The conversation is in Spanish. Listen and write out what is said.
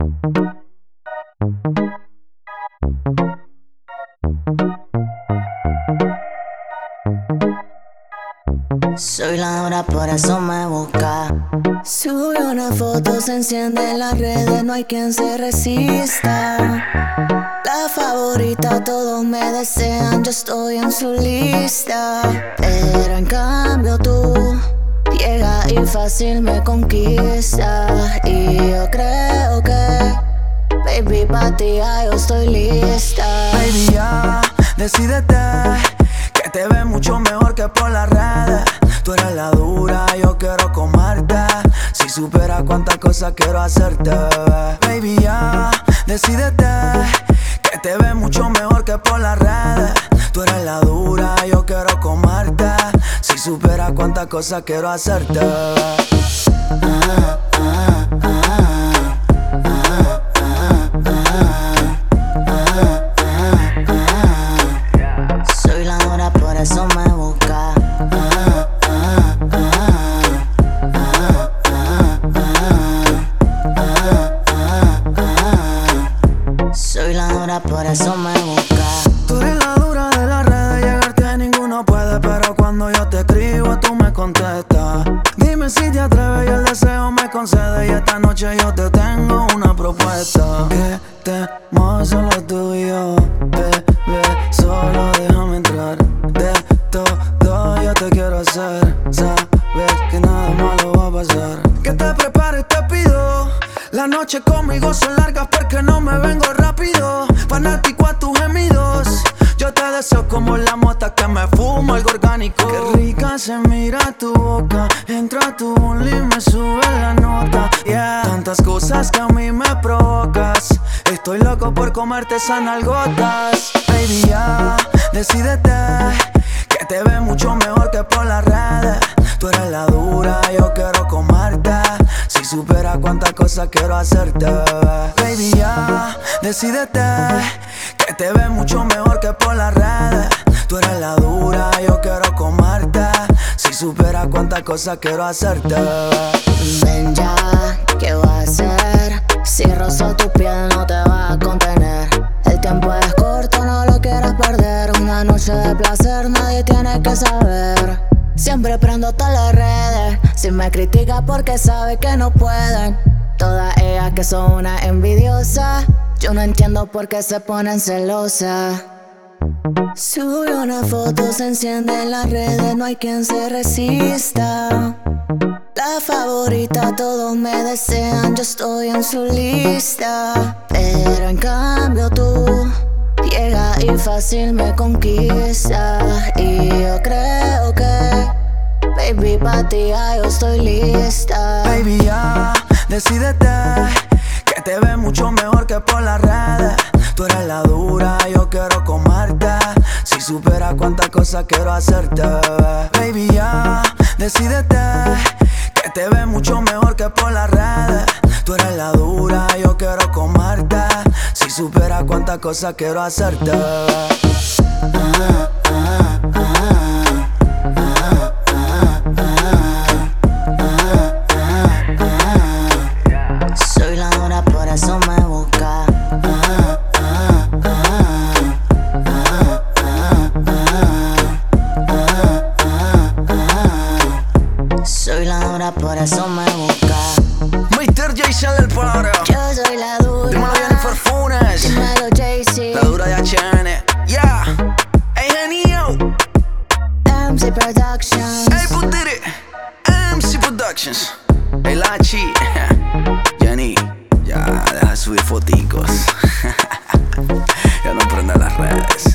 Soy la hora, por eso me busca. Sube una foto, se enciende en las redes, no hay quien se resista. La favorita, todos me desean, yo estoy en su lista. Pero en cambio tú llega y fácil me conquista. Y yo creo que, baby, pa' ti ya yo estoy lista. Baby, ya, decídete, que te ves mucho mejor que por las redes. Tú eres la dura, yo quiero comerte. Si supieras cuántas cosas quiero hacerte, baby, ya, decídete, que te ves mucho mejor que por las redes. Tú eres la dura, yo quiero comerte. Si supieras cuántas cosas quiero hacerte. Soy la hora, por eso me busca. Soy la dura, por eso me busca. Tú eres la dura de las redes, llegarte ninguno puede. Pero cuando yo te escribo tú me contestas. Dime si te atreves y el deseo me concede. Y esta noche yo te tengo una propuesta. Que estemos solo tú y yo, bebé, solo déjame entrar. De todo yo te quiero hacer. Sabes que nada malo va a pasar. Que te prepares, te pido. Las noches conmigo son largas porque no me vengo rápido. Fanático a tus gemidos. Yo te deseo como la mota que me fumo, algo orgánico. Qué rica se mira tu boca. Entra a tu only y me sube la nota. Yeah. Tantas cosas que a mí me provocas. Estoy loco por comerte esas nalgotas. Baby, ya, decídete, que te ves mucho mejor que por las redes. Tú eres la dura, yo quiero comerte. Si supieras cuántas cosas quiero hacerte, baby, ya, decídete, que te ves mucho mejor que por las redes. Tú eres la dura, yo quiero comerte. Si supieras cuántas cosas quiero hacerte. Ven ya, ¿qué voy a hacer? Si rozo tu piel no te va a contener. El tiempo es corto, no lo quieras perder. Una noche de placer nadie tiene que saber. Siempre prendo todas las redes. Si me critica porque sabe que no pueden. Todas ellas que son una envidiosa. Yo no entiendo por qué se ponen celosas. Sube una foto, se enciende en las redes, no hay quien se resista. La favorita, todos me desean, yo estoy en su lista. Pero en cambio tú llega y fácil me conquista. Y yo creo que, baby, pa' ti ya yo estoy lista. Baby, ya, decídete, que te ves mucho mejor que por las redes. Tú eres la dura, yo quiero comerte. Si supieras cuántas cosas quiero hacerte, baby, ya, decídete, que te ves mucho mejor que por las redes. Tú eres la dura, yo quiero comerte. Si supieras cuántas cosas quiero hacerte. Soy la dura, por eso me busca. Soy la dura, por eso me busca. Mr. J del Paro. Yo soy la dura. Dímelo Jennifer Funes. Dímelo Jay-Z. La dura de HN. Yeah. Hey, genio. MC Productions. Hey, Putiri. MC Productions. Hey, Lachi. Jenny. Ya, deja de subir foticos. Ya no prende las redes.